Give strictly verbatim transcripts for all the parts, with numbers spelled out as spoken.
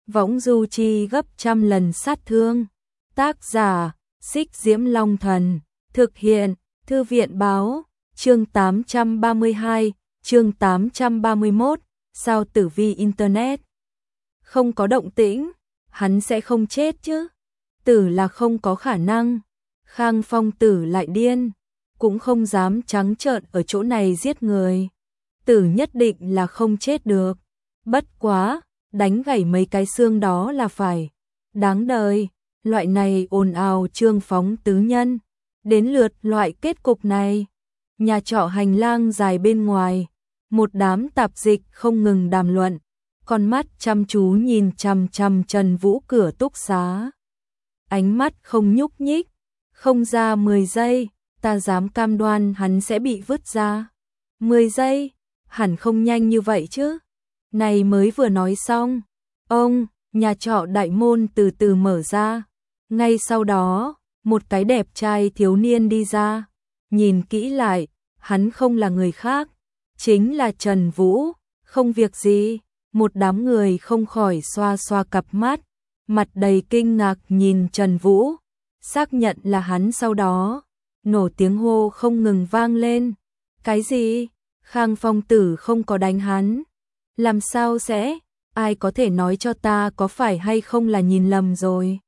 võng du chi gấp trăm lần sát thương. Tác giả, Xích Diễm Long Thần, thực hiện, Thư viện báo, chương tám trăm ba mươi hai, chương tám trăm ba mươi mốt, sao tử vi Internet. Không có động tĩnh, hắn sẽ không chết chứ. Tử là không có khả năng. Khang Phong Tử lại điên, cũng không dám trắng trợn ở chỗ này giết người. Tử nhất định là không chết được. Bất quá, đánh gãy mấy cái xương đó là phải. Đáng đời, loại này ồn ào trương phóng tứ nhân. Đến lượt loại kết cục này. Nhà trọ hành lang dài bên ngoài, một đám tạp dịch không ngừng đàm luận, con mắt chăm chú nhìn chằm chằm Trần Vũ cửa túc xá. Ánh mắt không nhúc nhích, không ra mười giây, ta dám cam đoan hắn sẽ bị vứt ra. mười giây, hẳn không nhanh như vậy chứ. Này mới vừa nói xong, ông, nhà trọ đại môn từ từ mở ra. Ngay sau đó, một cái đẹp trai thiếu niên đi ra. Nhìn kỹ lại, hắn không là người khác, chính là Trần Vũ. Không việc gì, một đám người không khỏi xoa xoa cặp mắt, mặt đầy kinh ngạc nhìn Trần Vũ, xác nhận là hắn. Sau đó, nổ tiếng hô không ngừng vang lên. Cái gì? Khang Phong Tử không có đánh hắn. Làm sao sẽ? Ai có thể nói cho ta có phải hay không là nhìn lầm rồi?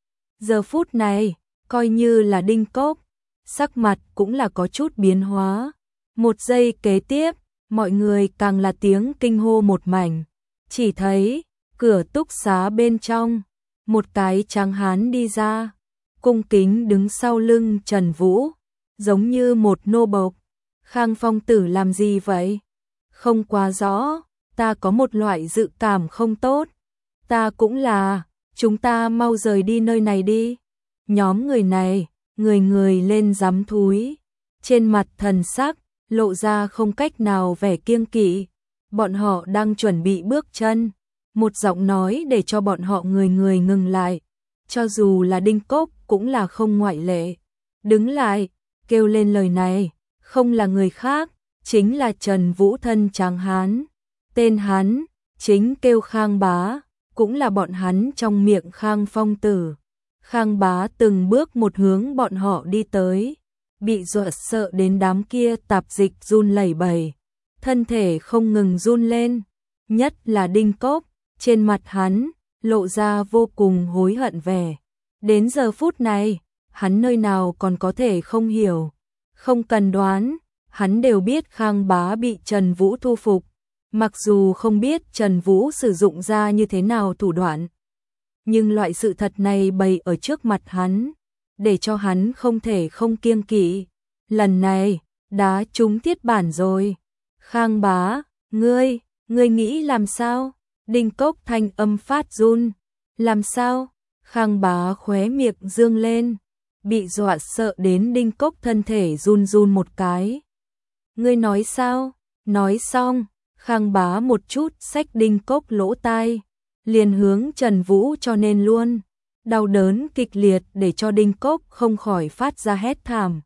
Giờ phút này, coi như là Đinh Cốc, sắc mặt cũng là có chút biến hóa. Một giây kế tiếp, mọi người càng là tiếng kinh hô một mảnh. Chỉ thấy, cửa túc xá bên trong, một cái tráng hán đi ra, cung kính đứng sau lưng Trần Vũ, giống như một nô bộc. Khang Phong Tử làm gì vậy? Không quá rõ, ta có một loại dự cảm không tốt. Ta cũng là, chúng ta mau rời đi nơi này đi. Nhóm người này, người người lên giám thúi, trên mặt thần sắc, lộ ra không cách nào vẻ kiêng kỵ. Bọn họ đang chuẩn bị bước chân, một giọng nói để cho bọn họ người người ngừng lại. Cho dù là Đinh Cốc cũng là không ngoại lệ. Đứng lại, kêu lên lời này, không là người khác, chính là Trần Vũ thân tráng hán. Tên hắn, chính kêu Khang Bá, cũng là bọn hắn trong miệng Khang Phong Tử. Khang Bá từng bước một hướng bọn họ đi tới, bị dọa sợ đến đám kia tạp dịch run lẩy bẩy, thân thể không ngừng run lên, nhất là Đinh Cốc, trên mặt hắn lộ ra vô cùng hối hận vẻ. Đến giờ phút này, hắn nơi nào còn có thể không hiểu, không cần đoán, hắn đều biết Khang Bá bị Trần Vũ thu phục, mặc dù không biết Trần Vũ sử dụng ra như thế nào thủ đoạn. Nhưng loại sự thật này bày ở trước mặt hắn, để cho hắn không thể không kiêng kỵ. Lần này, đá trúng thiết bản rồi. Khang Bá, ngươi, ngươi nghĩ làm sao? Đinh Cốc thanh âm phát run. Làm sao? Khang Bá khóe miệng dương lên, bị dọa sợ đến Đinh Cốc thân thể run run một cái. Ngươi nói sao? Nói xong, Khang Bá một chút xách Đinh Cốc lỗ tai, liền hướng Trần Vũ cho nên luôn. Đau đớn kịch liệt để cho Đinh Cốc không khỏi phát ra hét thảm.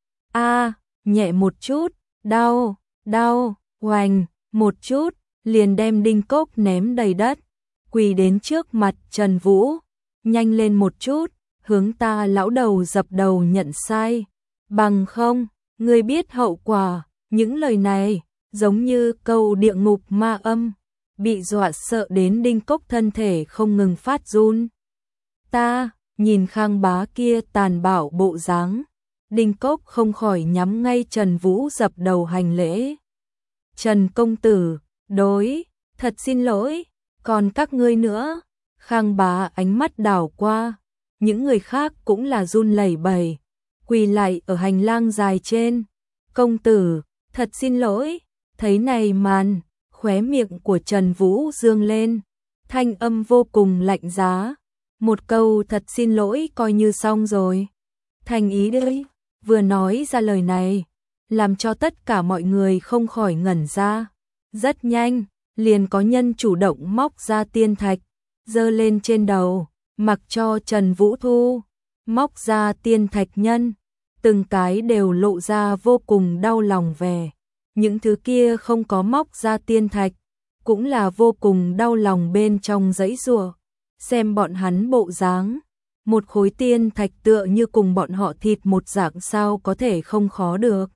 A, nhẹ một chút, đau, đau, oành, một chút, liền đem Đinh Cốc ném đầy đất, quỳ đến trước mặt Trần Vũ. Nhanh lên một chút, hướng ta lão đầu dập đầu nhận sai. Bằng không, ngươi biết hậu quả. Những lời này, giống như câu địa ngục ma âm, bị dọa sợ đến Đinh Cốc thân thể không ngừng phát run. Ta, nhìn Khang Bá kia tàn bạo bộ dáng, Đinh Cốc không khỏi nhắm ngay Trần Vũ dập đầu hành lễ. Trần công tử, đối, thật xin lỗi, còn các ngươi nữa. Khang Bá ánh mắt đảo qua, những người khác cũng là run lẩy bẩy, quỳ lại ở hành lang dài trên. Công tử, thật xin lỗi. Thấy này màn, khóe miệng của Trần Vũ dương lên, thanh âm vô cùng lạnh giá. Một câu thật xin lỗi coi như xong rồi. Thành ý đấy. Vừa nói ra lời này, làm cho tất cả mọi người không khỏi ngẩn ra. Rất nhanh, liền có nhân chủ động móc ra tiên thạch, giơ lên trên đầu, mặc cho Trần Vũ thu. Móc ra tiên thạch nhân, từng cái đều lộ ra vô cùng đau lòng vẻ. Những thứ kia không có móc ra tiên thạch, cũng là vô cùng đau lòng bên trong giãy giụa. xem bọn hắn bộ dáng, một khối tiên thạch tựa như cùng bọn họ thịt một dạng, sao có thể không khó được.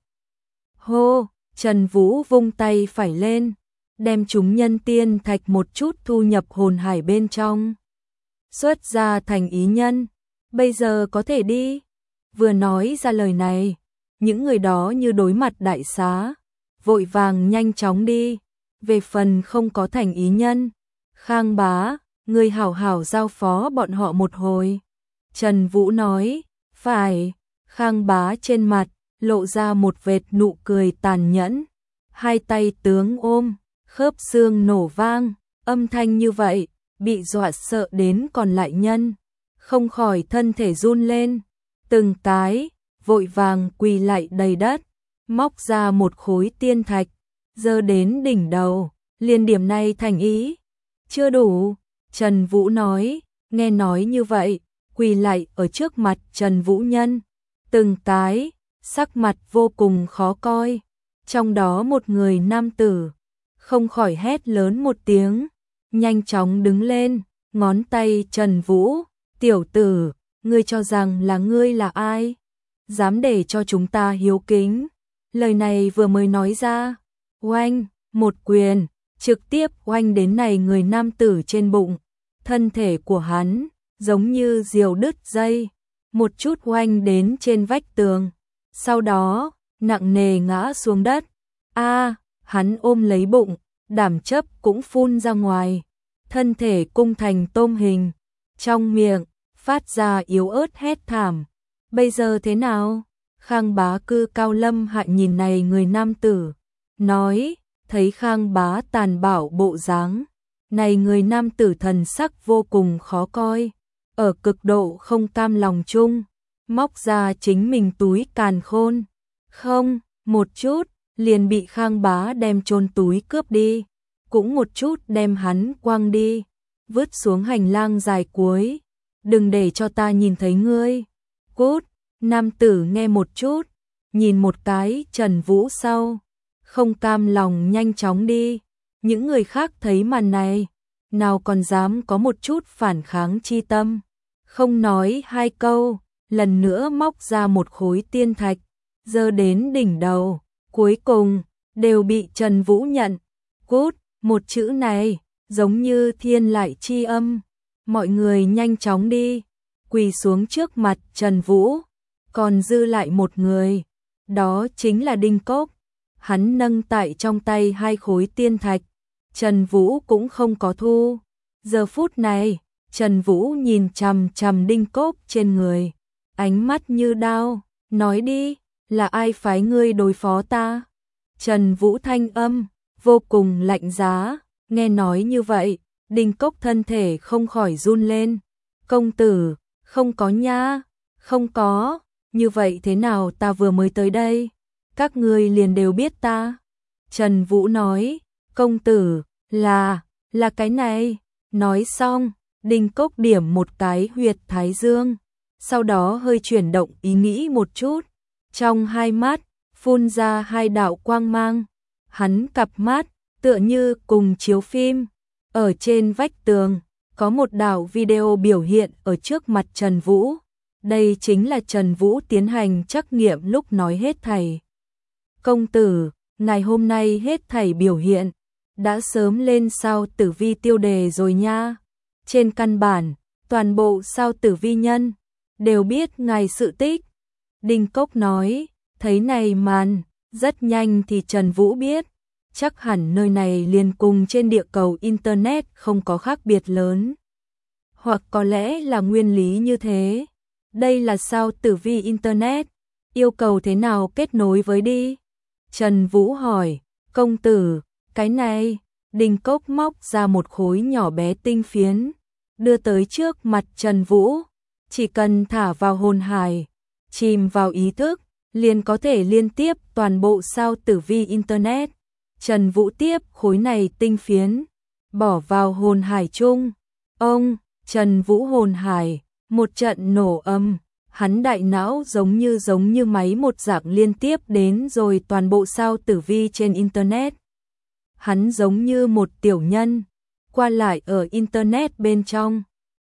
Hô, Trần Vũ vung tay phải lên, đem chúng nhân tiên thạch một chút thu nhập hồn hải bên trong. Xuất ra thành ý nhân, bây giờ có thể đi. Vừa nói ra lời này, những người đó như đối mặt đại xá, vội vàng nhanh chóng đi. Về phần không có thành ý nhân, Khang bá, người hảo hảo giao phó bọn họ một hồi. Trần Vũ nói, phải. Khang bá trên mặt lộ ra một vệt nụ cười tàn nhẫn, hai tay tướng ôm, khớp xương nổ vang, âm thanh như vậy, bị dọa sợ đến còn lại nhân, không khỏi thân thể run lên, từng cái, vội vàng quỳ lại đầy đất, móc ra một khối tiên thạch, giơ đến đỉnh đầu, liền điểm này thành ý, chưa đủ. Trần Vũ nói, nghe nói như vậy, quỳ lại ở trước mặt Trần Vũ nhân, từng cái, sắc mặt vô cùng khó coi, trong đó một người nam tử, không khỏi hét lớn một tiếng, nhanh chóng đứng lên, ngón tay Trần Vũ, tiểu tử, ngươi cho rằng là ngươi là ai? Dám để cho chúng ta hiếu kính. Lời này vừa mới nói ra, oanh, một quyền, trực tiếp oanh đến này người nam tử trên bụng, thân thể của hắn, giống như diều đứt dây, một chút oanh đến trên vách tường, sau đó, nặng nề ngã xuống đất. A, hắn ôm lấy bụng, đảm chấp cũng phun ra ngoài, thân thể cung thành tôm hình, trong miệng phát ra yếu ớt hét thảm. Bây giờ thế nào? Khang bá cư cao lâm hạ nhìn này người nam tử, nói, thấy Khang bá tàn bạo bộ dáng, này người nam tử thần sắc vô cùng khó coi, ở cực độ không cam lòng chung, móc ra chính mình túi càn khôn, không, một chút, liền bị Khang bá đem chôn túi cướp đi, cũng một chút đem hắn quăng đi, vứt xuống hành lang dài cuối, đừng để cho ta nhìn thấy ngươi. Cút. Nam tử nghe một chút, nhìn một cái Trần Vũ sau, không cam lòng nhanh chóng đi. Những người khác thấy màn này, nào còn dám có một chút phản kháng chi tâm, không nói hai câu, lần nữa móc ra một khối tiên thạch, giơ đến đỉnh đầu, cuối cùng đều bị Trần Vũ nhận. Cút, một chữ này giống như thiên lại chi âm. Mọi người nhanh chóng đi, quỳ xuống trước mặt Trần Vũ, còn dư lại một người, đó chính là Đinh Cốc. Hắn nâng tại trong tay hai khối tiên thạch, Trần Vũ cũng không có thu. Giờ phút này, Trần Vũ nhìn chằm chằm Đinh Cốc trên người, ánh mắt như đao, nói đi, là ai phái ngươi đối phó ta? Trần Vũ thanh âm vô cùng lạnh giá, nghe nói như vậy, Đinh Cốc thân thể không khỏi run lên. Công tử, không có nha, không có, như vậy thế nào ta vừa mới tới đây, các ngươi liền đều biết ta. Trần Vũ nói, công tử, là, là cái này. Nói xong, Đinh Cốc điểm một cái huyệt thái dương, sau đó hơi chuyển động ý nghĩ một chút, trong hai mắt phun ra hai đạo quang mang, hắn cặp mắt tựa như cùng chiếu phim. Ở trên vách tường có một đạo video biểu hiện ở trước mặt Trần Vũ, đây chính là Trần Vũ tiến hành trắc nghiệm lúc nói hết thảy. Công tử, ngày hôm nay hết thảy biểu hiện đã sớm lên sao tử vi tiêu đề rồi nha. Trên căn bản, toàn bộ sao tử vi nhân đều biết ngài sự tích. Đinh Cốc nói, thấy này màn, rất nhanh thì Trần Vũ biết, chắc hẳn nơi này liền cùng trên địa cầu Internet không có khác biệt lớn. Hoặc có lẽ là nguyên lý như thế. Đây là sao tử vi Internet, yêu cầu thế nào kết nối với đi? Trần Vũ hỏi, công tử, cái này. Đinh Cốc móc ra một khối nhỏ bé tinh phiến, đưa tới trước mặt Trần Vũ, chỉ cần thả vào hồn hải, chìm vào ý thức, liền có thể liên tiếp toàn bộ sao tử vi Internet. Trần Vũ tiếp khối này tinh phiến, bỏ vào hồn hải chung. Ông, Trần Vũ hồn hải, một trận nổ âm, hắn đại não giống như giống như máy một dạng liên tiếp đến rồi toàn bộ sao tử vi trên Internet. Hắn giống như một tiểu nhân, qua lại ở Internet bên trong,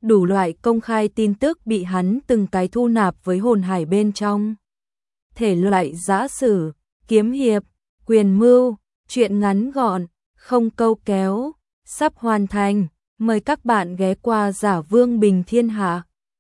đủ loại công khai tin tức bị hắn từng cái thu nạp với hồn hải bên trong. Thể loại giã sử, kiếm hiệp, quyền mưu, truyện ngắn gọn, không câu kéo, sắp hoàn thành. Mời các bạn ghé qua Giả Vương Bình Thiên Hạ.